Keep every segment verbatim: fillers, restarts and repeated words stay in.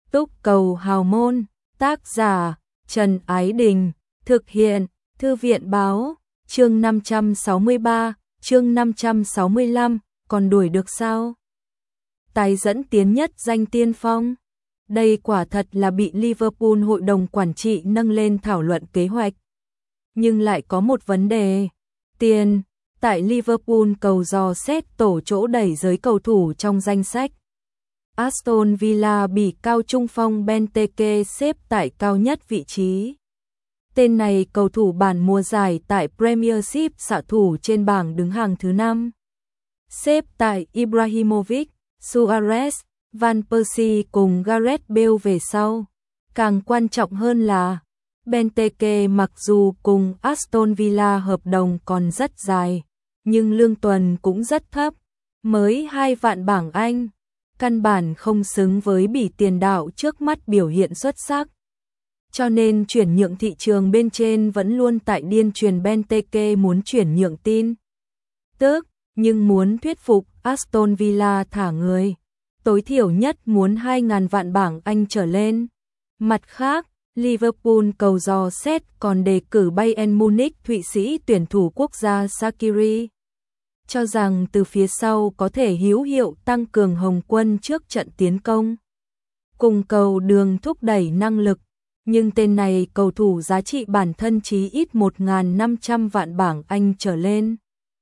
Túc cầu hào môn, tác giả Trần Ái Đình, thực hiện Thư viện Báo, chương năm trăm sáu mươi ba, chương năm trăm sáu mươi lăm, còn đuổi được sao? Tái dẫn tiến nhất danh tiên phong. Đây quả thật là bị Liverpool hội đồng quản trị nâng lên thảo luận kế hoạch. Nhưng lại có một vấn đề. Tiền, tại Liverpool cầu dò xét tổ chỗ đẩy giới cầu thủ trong danh sách. Aston Villa bị cao trung phong Benteke xếp tại cao nhất vị trí. Tên này cầu thủ bản mùa giải tại Premiership xạ thủ trên bảng đứng hàng thứ năm. Xếp tại Ibrahimovic, Suarez, Van Persie cùng Gareth Bale về sau. Càng quan trọng hơn là Benteke mặc dù cùng Aston Villa hợp đồng còn rất dài, nhưng lương tuần cũng rất thấp, mới hai vạn bảng Anh, căn bản không xứng với bỉ tiền đạo trước mắt biểu hiện xuất sắc. Cho nên chuyển nhượng thị trường bên trên vẫn luôn tại điên truyền Benteke muốn chuyển nhượng tin tức, nhưng muốn thuyết phục Aston Villa thả người, tối thiểu nhất muốn hai nghìn vạn bảng Anh trở lên. Mặt khác, Liverpool cầu dò xét còn đề cử Bayern Munich Thụy Sĩ tuyển thủ quốc gia Shaqiri, cho rằng từ phía sau có thể hữu hiệu tăng cường hồng quân trước trận tiến công, cùng cầu đường thúc đẩy năng lực. Nhưng tên này cầu thủ giá trị bản thân chí ít một nghìn năm trăm vạn bảng Anh trở lên.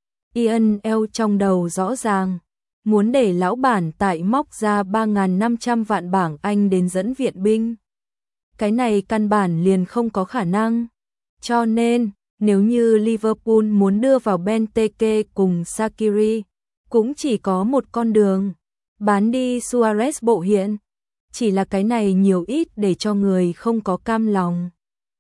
Ian L trong đầu rõ ràng, muốn để lão bản tại móc ra ba nghìn năm trăm vạn bảng Anh đến dẫn viện binh. Cái này căn bản liền không có khả năng. Cho nên, nếu như Liverpool muốn đưa vào Benteke cùng Shaqiri, cũng chỉ có một con đường, bán đi Suarez bộ hiện. Chỉ là cái này nhiều ít để cho người không có cam lòng.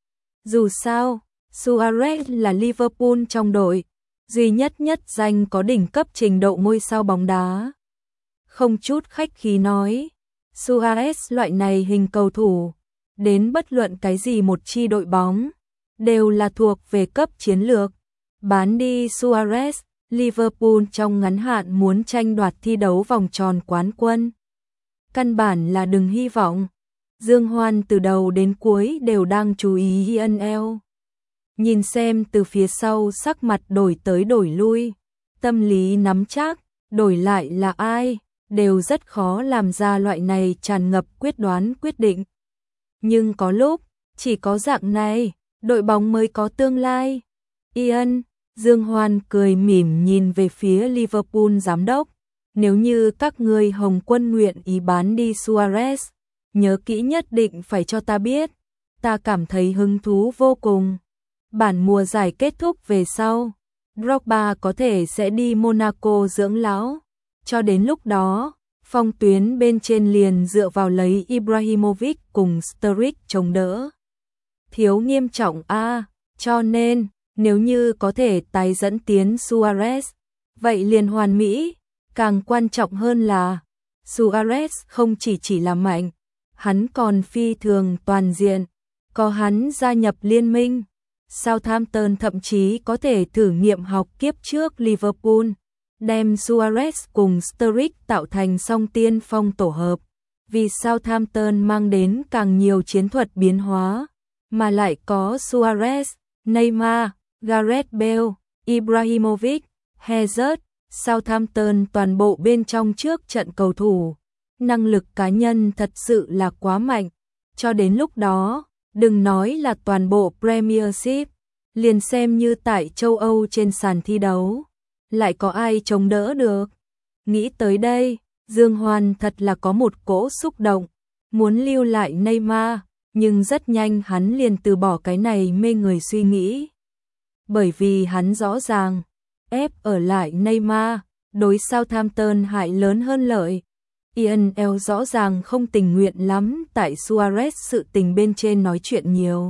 Dù sao, Suarez là Liverpool trong đội, duy nhất nhất danh có đỉnh cấp trình độ ngôi sao bóng đá. Không chút khách khí nói, Suarez loại này hình cầu thủ, đến bất luận cái gì một chi đội bóng, đều là thuộc về cấp chiến lược. Bán đi Suarez, Liverpool trong ngắn hạn muốn tranh đoạt thi đấu vòng tròn quán quân, căn bản là đừng hy vọng. Dương Hoan từ đầu đến cuối đều đang chú ý Ian L. Nhìn xem từ phía sau sắc mặt đổi tới đổi lui, tâm lý nắm chắc, đổi lại là ai, đều rất khó làm ra loại này tràn ngập quyết đoán quyết định. Nhưng có lúc, chỉ có dạng này, đội bóng mới có tương lai. Ian, Dương Hoan cười mỉm nhìn về phía Liverpool giám đốc. Nếu như các ngươi Hồng Quân nguyện ý bán đi Suarez, nhớ kỹ nhất định phải cho ta biết. Ta cảm thấy hứng thú vô cùng. Bản mùa giải kết thúc về sau, Drogba có thể sẽ đi Monaco dưỡng lão. Cho đến lúc đó, phong tuyến bên trên liền dựa vào lấy Ibrahimovic cùng Sturridge chống đỡ. Thiếu nghiêm trọng a, à, cho nên, nếu như có thể tái dẫn tiến Suarez, vậy liền hoàn mỹ. Càng quan trọng hơn là, Suarez không chỉ chỉ là mạnh, hắn còn phi thường toàn diện. Có hắn gia nhập liên minh, Southampton thậm chí có thể thử nghiệm học kiếp trước Liverpool, đem Suarez cùng Sturridge tạo thành song tiên phong tổ hợp. Vì Southampton mang đến càng nhiều chiến thuật biến hóa, mà lại có Suarez, Neymar, Gareth Bale, Ibrahimovic, Hazard. Southampton toàn bộ bên trong trước trận cầu thủ, năng lực cá nhân thật sự là quá mạnh. Cho đến lúc đó, đừng nói là toàn bộ Premiership, liền xem như tại châu Âu trên sàn thi đấu, lại có ai chống đỡ được. Nghĩ tới đây, Dương Hoan thật là có một cỗ xúc động, muốn lưu lại Neymar, nhưng rất nhanh hắn liền từ bỏ cái này mê người suy nghĩ. Bởi vì hắn rõ ràng, ép ở lại Neymar, đối Southampton hại lớn hơn lợi. Ian L rõ ràng không tình nguyện lắm tại Suarez sự tình bên trên nói chuyện nhiều.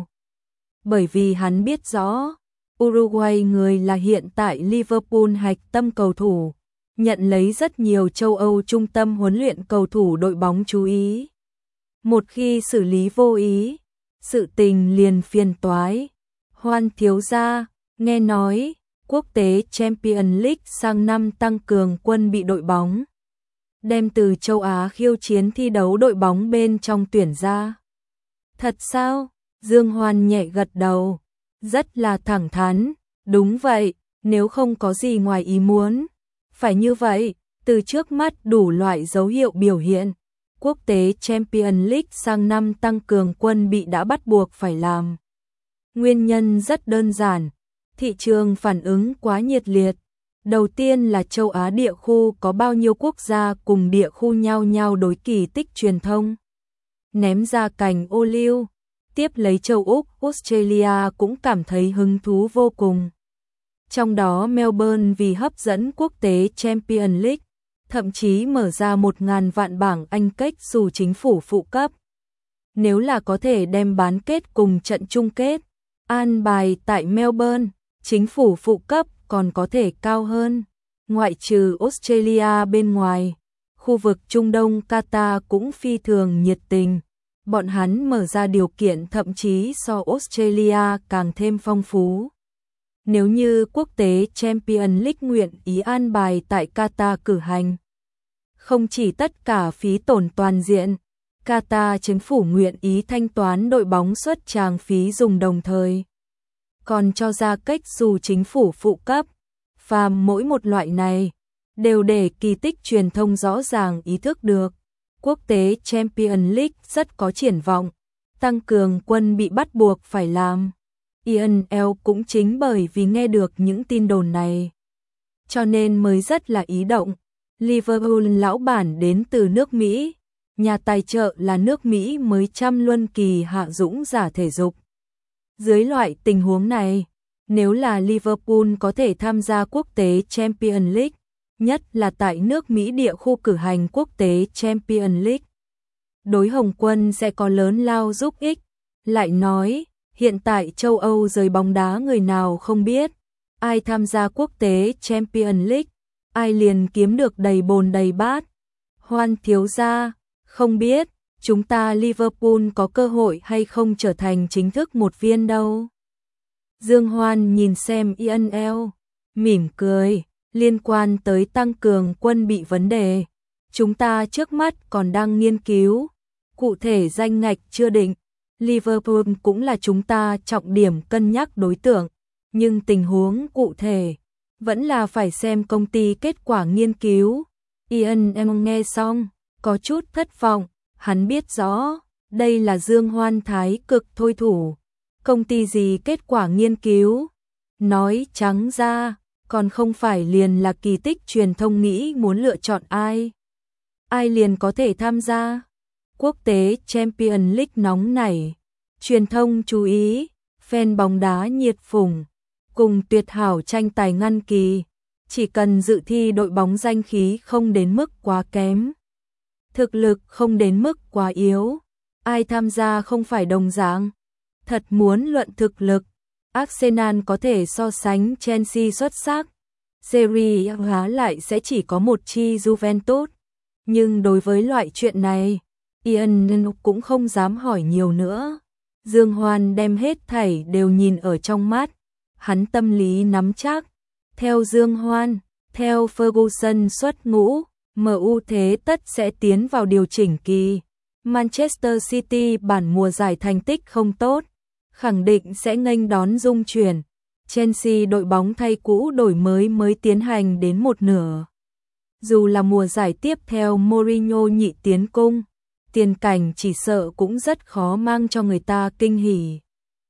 Bởi vì hắn biết rõ, Uruguay người là hiện tại Liverpool hạch tâm cầu thủ, nhận lấy rất nhiều châu Âu trung tâm huấn luyện cầu thủ đội bóng chú ý. Một khi xử lý vô ý, sự tình liền phiền toái. Hoan thiếu gia, nghe nói quốc tế Champions League sang năm tăng cường quân bị đội bóng. đem từ châu Á khiêu chiến thi đấu đội bóng bên trong tuyển ra. Thật sao? Dương Hoan nhẹ gật đầu, rất là thẳng thắn, đúng vậy, nếu không có gì ngoài ý muốn. Phải như vậy, từ trước mắt đủ loại dấu hiệu biểu hiện. Quốc tế Champions League sang năm tăng cường quân bị đã bắt buộc phải làm. Nguyên nhân rất đơn giản, thị trường phản ứng quá nhiệt liệt. Đầu tiên là châu Á địa khu có bao nhiêu quốc gia cùng địa khu nhau nhau đối kỳ tích truyền thông. Ném ra cành ô liu, tiếp lấy châu Úc, Australia cũng cảm thấy hứng thú vô cùng. Trong đó Melbourne vì hấp dẫn quốc tế Champions League, thậm chí mở ra một ngàn vạn bảng Anh cách dù chính phủ phụ cấp. Nếu là có thể đem bán kết cùng trận chung kết, an bài tại Melbourne, chính phủ phụ cấp còn có thể cao hơn. Ngoại trừ Australia bên ngoài, khu vực Trung Đông Qatar cũng phi thường nhiệt tình. Bọn hắn mở ra điều kiện thậm chí so Australia càng thêm phong phú. Nếu như quốc tế Champions League nguyện ý an bài tại Qatar cử hành, không chỉ tất cả phí tổn toàn diện, Qatar chính phủ nguyện ý thanh toán đội bóng xuất tràng phí dùng đồng thời, còn cho ra cách dù chính phủ phụ cấp, phàm mỗi một loại này, đều để kỳ tích truyền thông rõ ràng ý thức được. Quốc tế Champions League rất có triển vọng, tăng cường quân bị bắt buộc phải làm. i en lờ cũng chính bởi vì nghe được những tin đồn này, cho nên mới rất là ý động. Liverpool lão bản đến từ nước Mỹ, nhà tài trợ là nước Mỹ mới chăm luân kỳ hạ dũng giả thể dục. Dưới loại tình huống này, nếu là Liverpool có thể tham gia quốc tế Champions League, nhất là tại nước Mỹ địa khu cử hành quốc tế Champions League, đối Hồng Quân sẽ có lớn lao giúp ích. Lại nói, hiện tại châu Âu giới bóng đá người nào không biết, ai tham gia quốc tế Champions League, ai liền kiếm được đầy bồn đầy bát. Hoan thiếu gia, không biết, chúng ta Liverpool có cơ hội hay không trở thành chính thức một viên đâu. Dương Hoan nhìn xem i en lờ, mỉm cười, liên quan tới tăng cường quân bị vấn đề. Chúng ta trước mắt còn đang nghiên cứu, cụ thể danh ngạch chưa định. Liverpool cũng là chúng ta trọng điểm cân nhắc đối tượng, nhưng tình huống cụ thể vẫn là phải xem công ty kết quả nghiên cứu. i en lờ nghe xong, có chút thất vọng, hắn biết rõ, đây là Dương Hoan thái cực thôi thủ. Công ty gì kết quả nghiên cứu? Nói trắng ra, còn không phải liền là kỳ tích truyền thông nghĩ muốn lựa chọn ai. Ai liền có thể tham gia. Quốc tế Champions League nóng nảy, truyền thông chú ý, fan bóng đá nhiệt phủng, cùng tuyệt hảo tranh tài ngăn kỳ, chỉ cần dự thi đội bóng danh khí không đến mức quá kém, thực lực không đến mức quá yếu, ai tham gia không phải đồng dạng. Thật muốn luận thực lực, Arsenal có thể so sánh Chelsea xuất sắc, Serie A lại sẽ chỉ có một chi Juventus, nhưng đối với loại chuyện này, Ian cũng không dám hỏi nhiều nữa. Dương Hoan đem hết thảy đều nhìn ở trong mắt, hắn tâm lý nắm chắc. Theo Dương Hoan, theo Ferguson xuất ngũ, em u thế tất sẽ tiến vào điều chỉnh kỳ. Manchester City bản mùa giải thành tích không tốt, khẳng định sẽ nghênh đón dung chuyển. Chelsea đội bóng thay cũ đổi mới mới tiến hành đến một nửa. Dù là mùa giải tiếp theo Mourinho nhị tiến cung, tiền cảnh chỉ sợ cũng rất khó mang cho người ta kinh hỉ.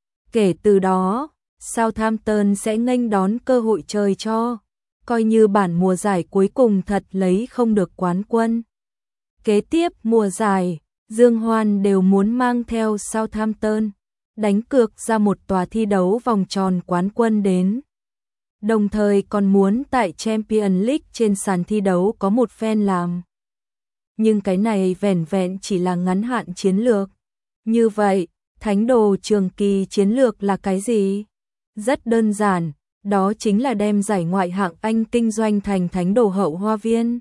Kể từ đó, Southampton sẽ nghênh đón cơ hội trời cho, coi như bản mùa giải cuối cùng thật lấy không được quán quân. Kế tiếp mùa giải, Dương Hoan đều muốn mang theo Southampton, đánh cược ra một tòa thi đấu vòng tròn quán quân đến. Đồng thời còn muốn tại Champions League trên sàn thi đấu có một phen làm. Nhưng cái này vẻn vẹn chỉ là ngắn hạn chiến lược. Như vậy, thánh đồ trường kỳ chiến lược là cái gì? Rất đơn giản, đó chính là đem giải ngoại hạng Anh kinh doanh thành thánh đồ hậu hoa viên.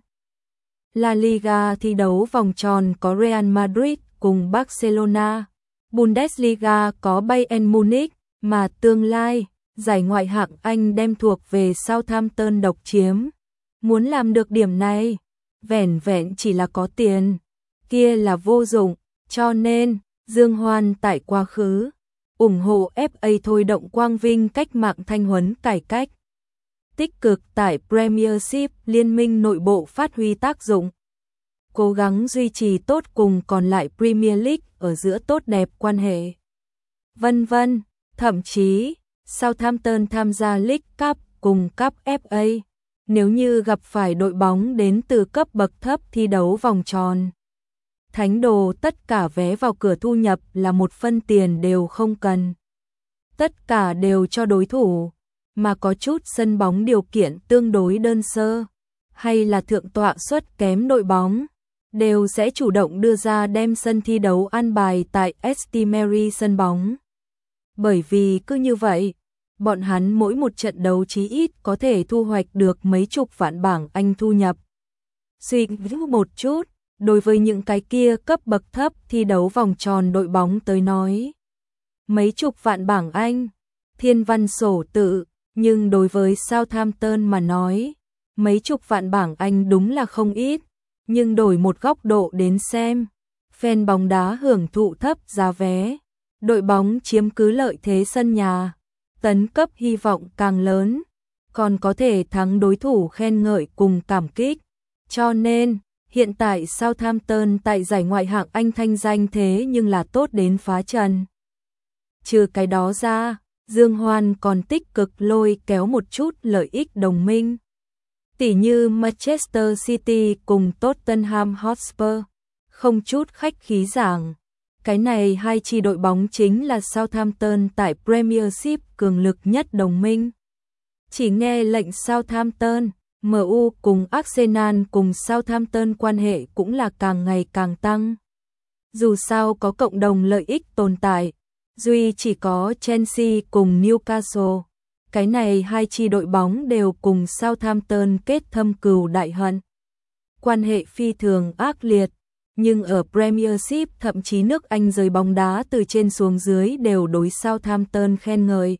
La Liga thi đấu vòng tròn có Real Madrid cùng Barcelona, Bundesliga có Bayern Munich, mà tương lai, giải ngoại hạng Anh đem thuộc về Southampton độc chiếm. Muốn làm được điểm này, vẻn vẹn chỉ là có tiền, kia là vô dụng, cho nên Dương Hoan tại quá khứ ủng hộ ép a thôi động quang vinh cách mạng thanh huấn cải cách, tích cực tại Premiership liên minh nội bộ phát huy tác dụng, cố gắng duy trì tốt cùng còn lại Premier League ở giữa tốt đẹp quan hệ. Vân vân, thậm chí Southampton tham gia League Cup cùng Cup ép a, nếu như gặp phải đội bóng đến từ cấp bậc thấp thi đấu vòng tròn. Thánh đồ tất cả vé vào cửa thu nhập là một phân tiền đều không cần. Tất cả đều cho đối thủ, mà có chút sân bóng điều kiện tương đối đơn sơ, hay là thượng tọa suất kém đội bóng, đều sẽ chủ động đưa ra đem sân thi đấu an bài tại St Mary sân bóng. Bởi vì cứ như vậy, bọn hắn mỗi một trận đấu chí ít có thể thu hoạch được mấy chục vạn bảng Anh thu nhập. Suy nghĩ một chút, đối với những cái kia cấp bậc thấp thi đấu vòng tròn đội bóng tới nói, mấy chục vạn bảng Anh, thiên văn sổ tự, nhưng đối với Southampton mà nói, mấy chục vạn bảng Anh đúng là không ít, nhưng đổi một góc độ đến xem, fan bóng đá hưởng thụ thấp giá vé, đội bóng chiếm cứ lợi thế sân nhà, tấn cấp hy vọng càng lớn, còn có thể thắng đối thủ khen ngợi cùng cảm kích. Cho nên, hiện tại Southampton tại giải ngoại hạng Anh thanh danh thế nhưng là tốt đến phá trần. Trừ cái đó ra, Dương Hoan còn tích cực lôi kéo một chút lợi ích đồng minh. Tỉ như Manchester City cùng Tottenham Hotspur, không chút khách khí giảng. Cái này hai chi đội bóng chính là Southampton tại Premiership cường lực nhất đồng minh. Chỉ nghe lệnh Southampton, em u cùng Arsenal cùng Southampton quan hệ cũng là càng ngày càng tăng. Dù sao có cộng đồng lợi ích tồn tại, duy chỉ có Chelsea cùng Newcastle. Cái này hai chi đội bóng đều cùng Southampton kết thâm cừu đại hận. Quan hệ phi thường ác liệt, nhưng ở Premiership thậm chí nước Anh giới bóng đá từ trên xuống dưới đều đối Southampton khen ngợi.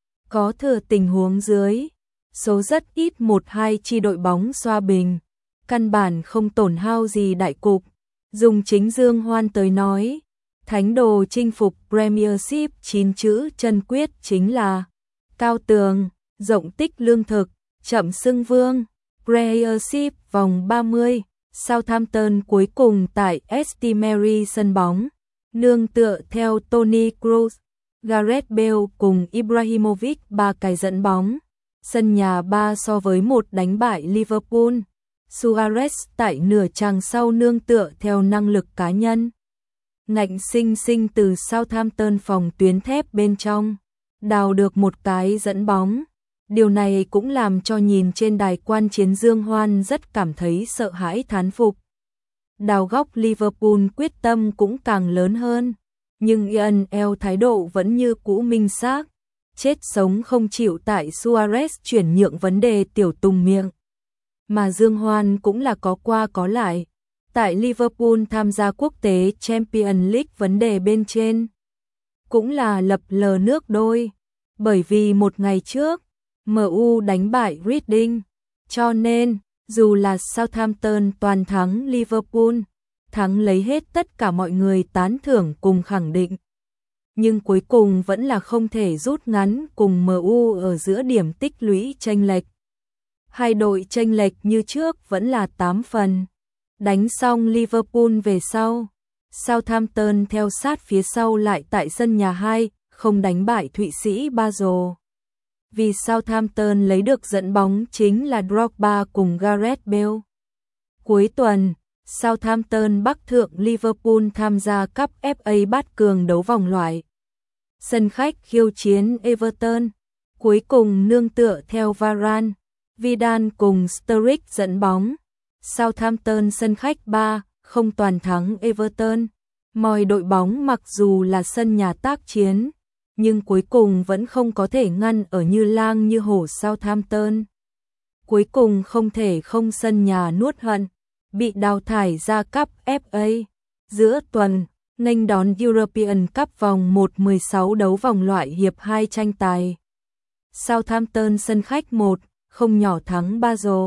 Có thừa tình huống dưới, số rất ít một hai chi đội bóng xoa bình, căn bản không tổn hao gì đại cục. Dùng chính Dương Hoan tới nói, thánh đồ chinh phục Premiership chín chữ chân quyết chính là cao tường, rộng tích lương thực, chậm xưng vương. Premiership vòng ba mươi, Southampton cuối cùng tại St Mary sân bóng, nương tựa theo Toni Kroos, Gareth Bale cùng Ibrahimovic ba cái dẫn bóng. Sân nhà ba so với một đánh bại Liverpool. Suarez tại nửa chặng sau nương tựa theo năng lực cá nhân, ngạnh sinh sinh từ Southampton phòng tuyến thép bên trong đào được một cái dẫn bóng. Điều này cũng làm cho nhìn trên đài quan chiến Dương Hoan rất cảm thấy sợ hãi thán phục. Đào góc Liverpool quyết tâm cũng càng lớn hơn, nhưng Ian El thái độ vẫn như cũ minh xác, chết sống không chịu tại Suarez chuyển nhượng vấn đề tiểu tùng miệng. Mà Dương Hoan cũng là có qua có lại, tại Liverpool tham gia quốc tế Champions League vấn đề bên trên, cũng là lập lờ nước đôi, bởi vì một ngày trước, em u đánh bại Reading, cho nên, dù là Southampton toàn thắng Liverpool, thắng lấy hết tất cả mọi người tán thưởng cùng khẳng định. Nhưng cuối cùng vẫn là không thể rút ngắn cùng em u ở giữa điểm tích lũy chênh lệch. Hai đội chênh lệch như trước vẫn là tám phần. Đánh xong Liverpool về sau, Southampton theo sát phía sau lại tại sân nhà hai, không đánh bại Thụy Sĩ Basel. Vì Southampton lấy được dẫn bóng chính là Drogba cùng Gareth Bale. Cuối tuần, Southampton bắc thượng Liverpool tham gia Cup ép a bát cường đấu vòng loại. Sân khách khiêu chiến Everton, cuối cùng nương tựa theo Varane, Vidal cùng Sturridge dẫn bóng. Southampton sân khách ba không toàn thắng Everton. Mọi đội bóng mặc dù là sân nhà tác chiến, nhưng cuối cùng vẫn không có thể ngăn ở như lang như hổ Southampton. Cuối cùng không thể không sân nhà nuốt hận, bị đào thải ra Cup ép a. Giữa tuần, nghênh đón European Cup vòng một mười sáu đấu vòng loại hiệp hai tranh tài. Southampton sân khách một không nhỏ thắng Basel.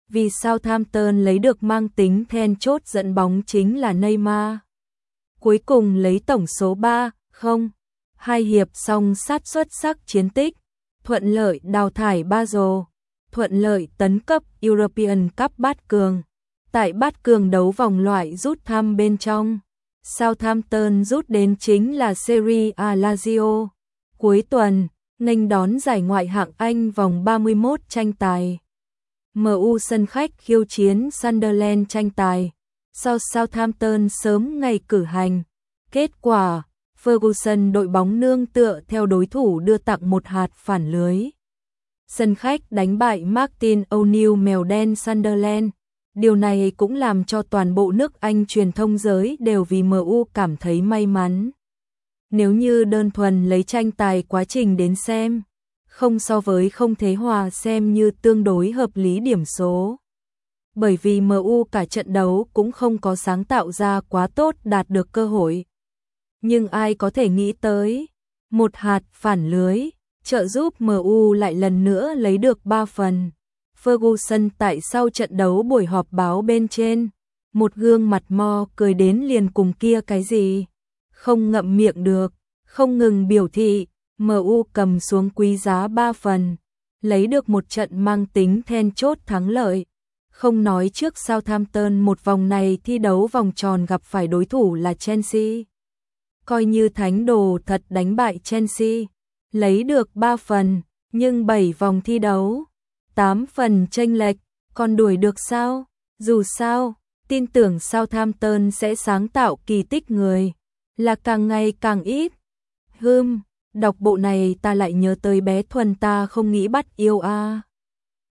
vì Southampton lấy được mang tính then chốt dẫn bóng chính là Neymar. Cuối cùng lấy tổng số ba không, hai hiệp xong sát xuất sắc chiến tích, thuận lợi đào thải Basel, thuận lợi tấn cấp European Cup bát cường. Tại bát cường đấu vòng loại rút thăm bên trong, Southampton rút đến chính là Serie A Lazio. Cuối tuần, nghênh đón giải Ngoại hạng Anh vòng ba mươi mốt tranh tài. em u sân khách khiêu chiến Sunderland tranh tài. Sau Southampton sớm ngày cử hành. Kết quả, Ferguson đội bóng nương tựa theo đối thủ đưa tặng một hạt phản lưới. Sân khách đánh bại Martin O'Neill mèo đen Sunderland. Điều này cũng làm cho toàn bộ nước Anh truyền thông giới đều vì em u cảm thấy may mắn. Nếu như đơn thuần lấy tranh tài quá trình đến xem, không so với không thế hòa xem như tương đối hợp lý điểm số. Bởi vì em u cả trận đấu cũng không có sáng tạo ra quá tốt đạt được cơ hội. Nhưng ai có thể nghĩ tới, một hạt phản lưới, trợ giúp em u lại lần nữa lấy được ba phần. Ferguson tại sau trận đấu buổi họp báo bên trên, một gương mặt mo cười đến liền cùng kia cái gì, không ngậm miệng được, không ngừng biểu thị, em u cầm xuống quý giá ba phần, lấy được một trận mang tính then chốt thắng lợi. Không nói trước Southampton một vòng này thi đấu vòng tròn gặp phải đối thủ là Chelsea. Coi như thánh đồ thật đánh bại Chelsea, lấy được ba phần, nhưng bảy vòng thi đấu, tám phần chênh lệch, còn đuổi được sao? Dù sao, tin tưởng Southampton sẽ sáng tạo kỳ tích người, là càng ngày càng ít. Hừm, đọc bộ này ta lại nhớ tới bé Thuần ta không nghĩ bắt yêu a. À.